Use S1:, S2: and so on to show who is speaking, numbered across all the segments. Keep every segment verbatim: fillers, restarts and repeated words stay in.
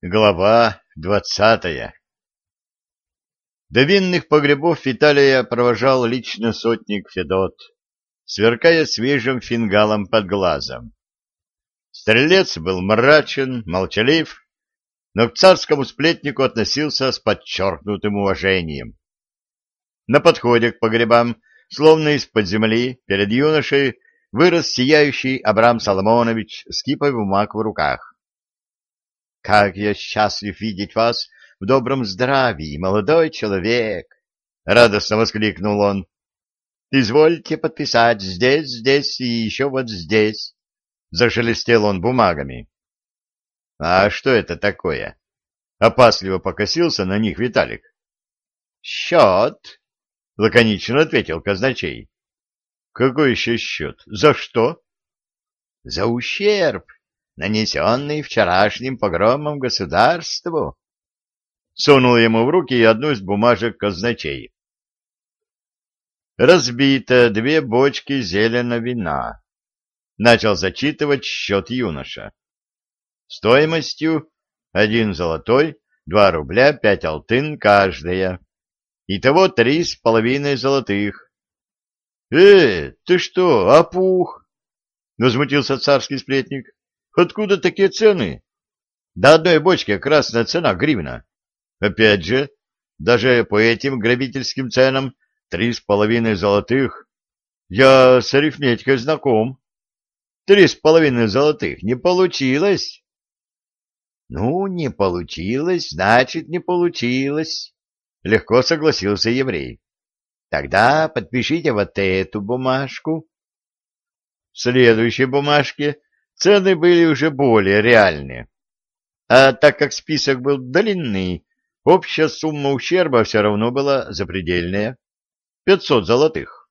S1: Глава двадцатая. До винных погребов Виталия провожал лично сотник Федот, сверкая свежим фингалом под глазом. Стрелец был мрачен, молчалив, но к царскому сплетнику относился с подчеркнутым уважением. На подходе к погребам, словно из-под земли, перед юношей вырос сияющий Абрам Соломонович с кипой бумаг в руках. «Как я счастлив видеть вас в добром здравии, молодой человек!» — радостно воскликнул он. «Извольте подписать здесь, здесь и еще вот здесь!» — зашелестел он бумагами. «А что это такое?» — опасливо покосился на них Виталик. «Счет!» — лаконично ответил казначей. «Какой еще счет? За что?» «За ущерб, нанесенный вчерашним погромом государству». Сунул ему в руки одну из бумажек казначей. «Разбито две бочки зелено вина», — начал зачитывать счет юноша. «Стоимостью один золотой, два рубля, пять алтын каждая. Итого три с половиной золотых». «Э, ты что, опух?» — возмутился царский сплетник. «Откуда такие цены? До одной бочки красная цена гривна. Опять же, даже по этим грабительским ценам три с половиной золотых. Я с арифметикой знаком. Три с половиной золотых не получилось». «Ну, не получилось, значит, не получилось», — легко согласился еврей. «Тогда подпишите вот эту бумажку». В следующей бумажке цены были уже более реальные. А так как список был длинный, общая сумма ущерба все равно была запредельная — пятьсот золотых.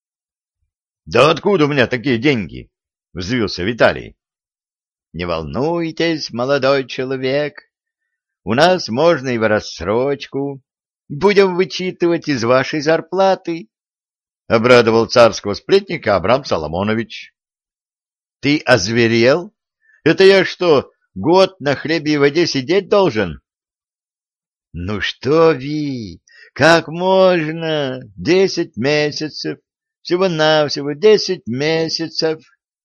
S1: «Да откуда у меня такие деньги?» — взвился Виталий. «Не волнуйтесь, молодой человек, у нас можно и в рассрочку. Будем вычитывать из вашей зарплаты», — обрадовал царского сплетника Абрам Соломонович. «Ты озверел? Это я что, год на хлебе и воде сидеть должен?» «Ну что, Ви, как можно? Десять месяцев, всего-навсего десять месяцев».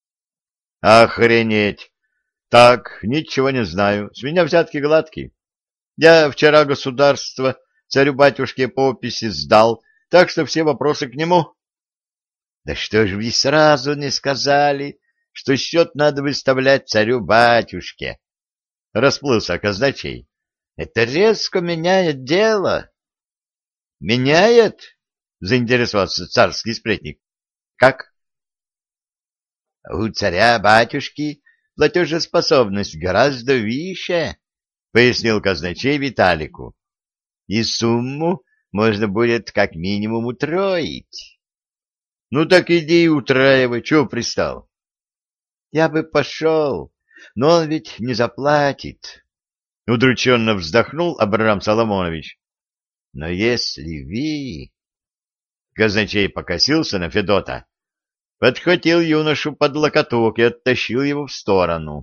S1: «Охренеть! Так, ничего не знаю, с меня взятки гладкие. Я вчера государство царю-батюшке по описи сдал, так что все вопросы к нему». «Да что ж вы сразу не сказали, что счет надо выставлять царю-батюшке?» — расплылся казначей. «Это резко меняет дело». «Меняет?» — заинтересовался царский сплетник. «Как?» «У царя-батюшки платежеспособность гораздо выше», — пояснил казначей Виталику. «И сумму можно будет как минимум утроить». «Ну так иди и утраивай, чего пристал?» «Я бы пошел, но он ведь не заплатит», — удрученно вздохнул Абрам Соломонович. «Но если вы...» Казначей покосился на Федота, подхватил юношу под локоток и оттащил его в сторону.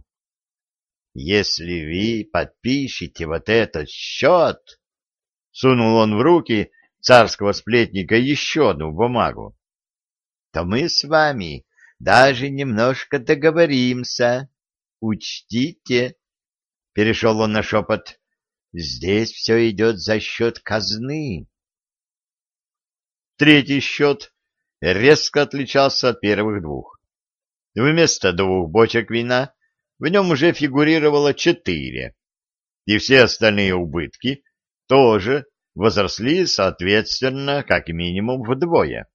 S1: «Если вы подпишете вот этот счет...» — сунул он в руки царского сплетника еще одну бумагу. «То мы с вами даже немножко договоримся. Учтите», — перешел он на шепот, — «здесь все идет за счет казны». Третий счет резко отличался от первых двух. Вместо двух бочек вина в нем уже фигурировало четыре, и все остальные убытки тоже возросли, соответственно, как минимум вдвое.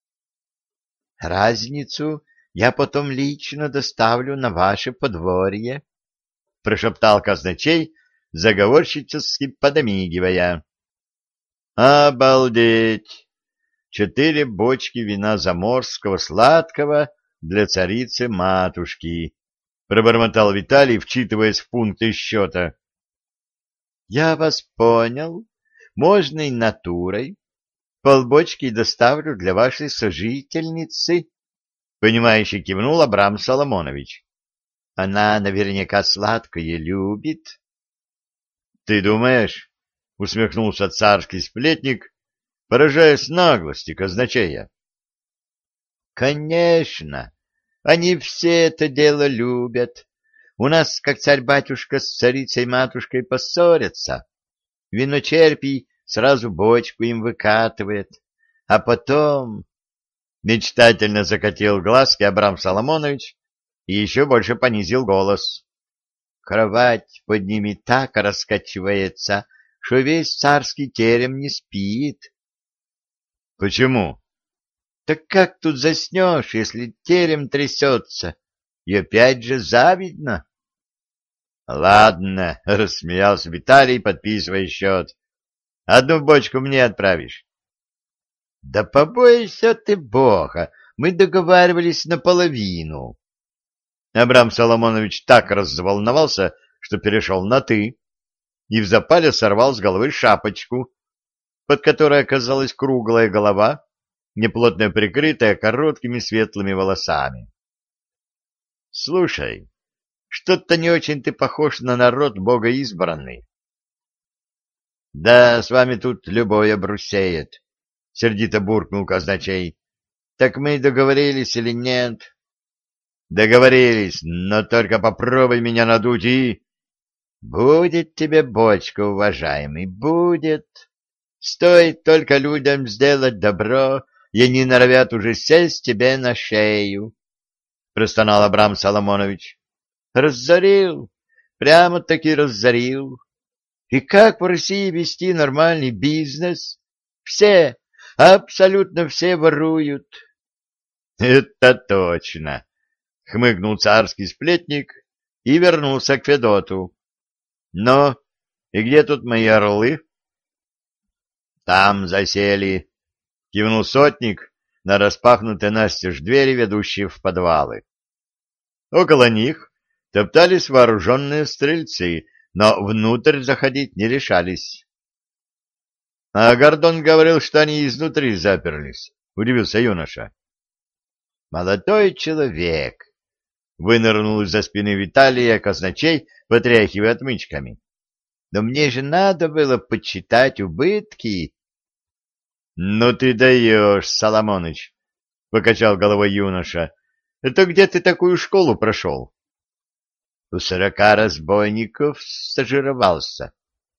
S1: «Разницу я потом лично доставлю на ваше подворье», — прошептал казначей, заговорщически подмигивая. «Обалдеть! Четыре бочки вина заморского сладкого для царицы-матушки», — пробормотал Виталий, вчитываясь в пункты счета. «Я вас понял. Можно и натурой. Полбочки доставлю для вашей сожительницы», — понимающе кивнул Абрам Соломонович. «Она наверняка сладкое любит». Ты думаешь? — усмехнулся царский сплетник, поражаясь наглости казначея. — Конечно, они все это дело любят. У нас, как царь-батюшка с царицей-матушкой поссорятся, виночерпий сразу бочку им выкатывает, а потом... Мечтательно закатил глазки Абрам Соломонович и еще больше понизил голос. Кровать под ними так раскачивается, что весь царский терем не спит. — Почему? — Так как тут заснешь, если терем трясется? И опять же завидно. — Ладно, — рассмеялся Виталий, подписывая счет. — Одну бочку мне отправишь. — Да побойся ты Бога, мы договаривались наполовину. Абрам Соломонович так разволновался, что перешел на «ты», и в запале сорвал с головы шапочку, под которой оказалась круглая голова, неплотно прикрытая короткими светлыми волосами. — Слушай, что-то не очень ты похож на народ богоизбранный. — Да с вами тут любой обрусеет, — сердито буркнул казначей. — Так мы договорились или нет? — Договорились, но только попробуй меня надуть и... — Будет тебе бочка, уважаемый, будет. Стоит только людям сделать добро, и они норовят уже сесть тебе на шею, — простонал Абрам Соломонович. — Разорил, прямо-таки разорил. И как в России вести нормальный бизнес? Все, абсолютно все воруют. — Это точно, — хмыкнул царский сплетник и вернулся к Федоту. — Но и где тут мои орлы? — Там засели, — кивнул сотник на распахнутые настежь двери, ведущие в подвалы. Около них топтались вооруженные стрельцы, но внутрь заходить не решались. — А Гордон говорил, что они изнутри заперлись, — удивился юноша. — Молодой человек! — вынырнул из-за спины Виталия казначей, потряхивая отмычками. — Но мне же надо было подсчитать убытки. — Ну ты даешь, Соломоныч! — покачал головой юноша. — Это где ты такую школу прошел? — У сорока разбойников стажировался.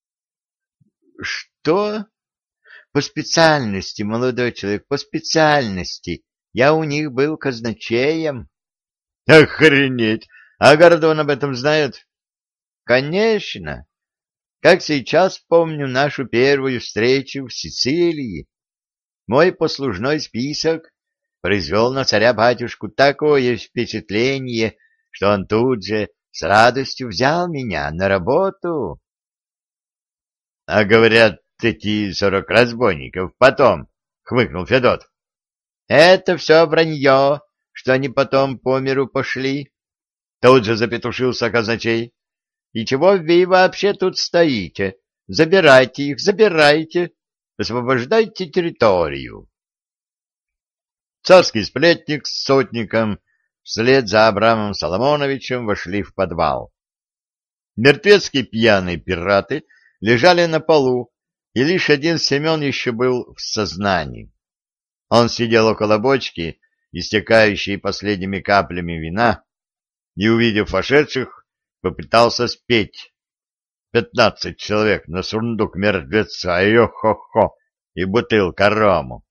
S1: — Что? — По специальности, молодой человек, по специальности. Я у них был казначеем. — Охренеть! А Гордон об этом знает? — Конечно. Как сейчас помню нашу первую встречу в Сицилии. Мой послужной список произвел на царя-батюшку такое впечатление, что он тут же с радостью взял меня на работу. — А говорят, эти сорок разбойников потом, — хмыкнул Федот. — Это все вранье, что они потом по миру пошли. Тут же запетушился казначей. — И чего вы вообще тут стоите? Забирайте их, забирайте, освобождайте территорию. Царский сплетник с сотником вслед за Абрамом Соломоновичем вошли в подвал. Мертвецкие пьяные пираты лежали на полу, и лишь один Семен еще был в сознании. Он сидел около бочки, истекающей последними каплями вина, и, увидев вошедших, попытался спеть. Пятнадцать человек на сундук мертвеца, йо-хо-хо, и бутылка рому.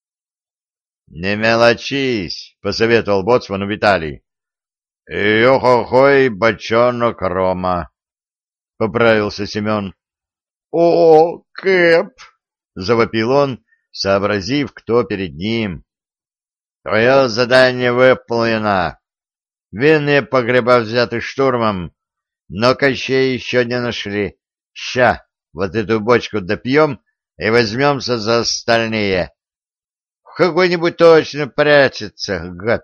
S1: — Не мелочись, — посоветовал боцману Виталий. — Йо-хо-хо и бочонок рома, — поправился Семен. — О, Кэп! — завопил он, сообразив, кто перед ним. — Твое задание выполнено. Винные погреба взяты штурмом, но Кощей еще не нашли. Ща, вот эту бочку допьем и возьмемся за остальные. В какой-нибудь точно прячется, гад.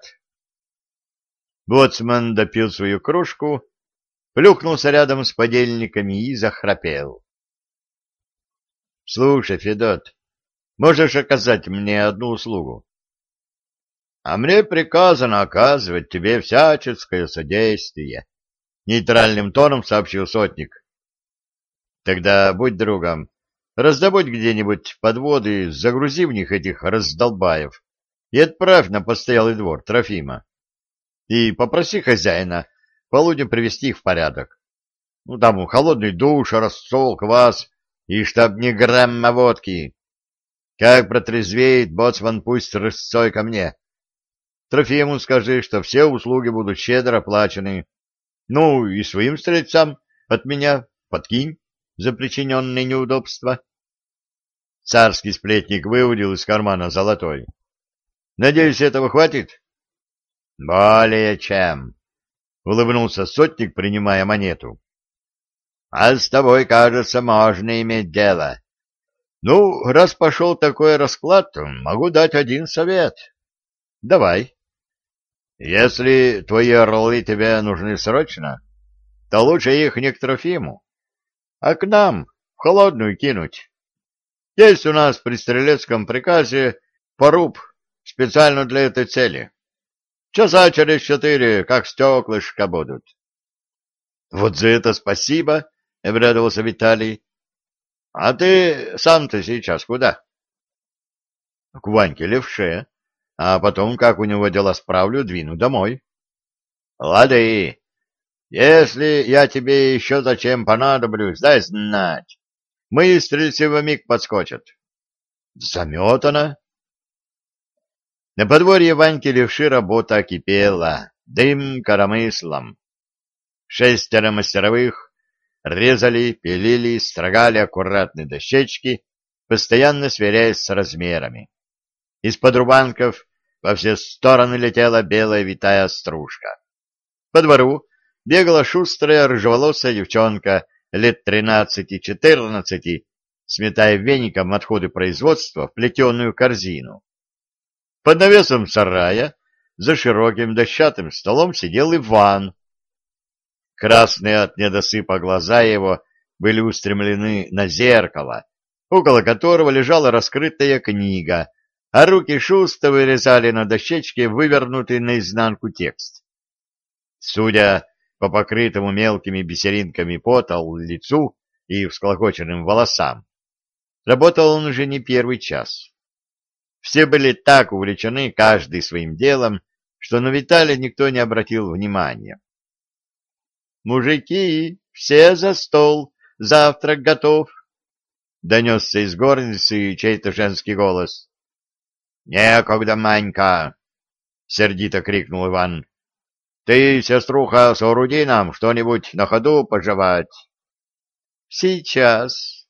S1: Боцман допил свою кружку, плюхнулся рядом с подельниками и захрапел. — Слушай, Федот, можешь оказать мне одну услугу? — А мне приказано оказывать тебе всяческое содействие, — нейтральным тоном сообщил сотник. Тогда будь другом, раздобудь где-нибудь подводы, загрузи в них этих раздолбаев и отправь на постоялый двор Трофима. И попроси хозяина полудню привести их в порядок. Ну, там холодный душ, рассол, квас и чтоб ни грамма водки. Как протрезвеет, боцман пусть рысцой ко мне. Трофиму скажи, что все услуги будут щедро оплачены. Ну, и своим стрельцам от меня подкинь за причиненные неудобства. Царский сплетник выудил из кармана золотой. Надеюсь, этого хватит? Более чем, — улыбнулся сотник, принимая монету. А с тобой, кажется, можно иметь дело. Ну, раз пошел такой расклад, могу дать один совет. Давай. Если твои орлы тебе нужны срочно, то лучше их не к Трофиму, а к нам в холодную кинуть. Есть у нас при стрелецком приказе поруб специально для этой цели. Часа через четыре, как стеклышко будут. — Вот за это спасибо, — обрадовался Виталий. — А ты сам-то сейчас куда? — К Ваньке Левше, а потом, как у него дела справлю, двину домой. — Лады, если я тебе еще зачем понадоблюсь, дай знать. Мои стрельцы вмиг подскочат. — Заметано. На подворье Ваньки Левши работа кипела, дым коромыслом. Шестеро мастеровых резали, пилили, строгали аккуратные дощечки, постоянно сверяясь с размерами. Из-под рубанков во все стороны летела белая витая стружка. По двору бегала шустрая рыжеволосая девчонка лет тринадцати-четырнадцати, сметая веником отходы производства в плетеную корзину. Под навесом сарая за широким дощатым столом сидел Иван. Красные от недосыпа глаза его были устремлены на зеркало, около которого лежала раскрытая книга, а руки шустро вырезали на дощечке вывернутый наизнанку текст. Судя по покрытому мелкими бисеринками пота лицу и всклокоченным волосам, работал он уже не первый час. Все были так увлечены каждый своим делом, что на Виталия никто не обратил внимания. «Мужики, все за стол, завтрак готов!» — донесся из горницы чей-то женский голос. «Некогда, Манька!» — сердито крикнул Иван. «Ты, сеструха, сооруди нам что-нибудь на ходу пожевать». «Сейчас!»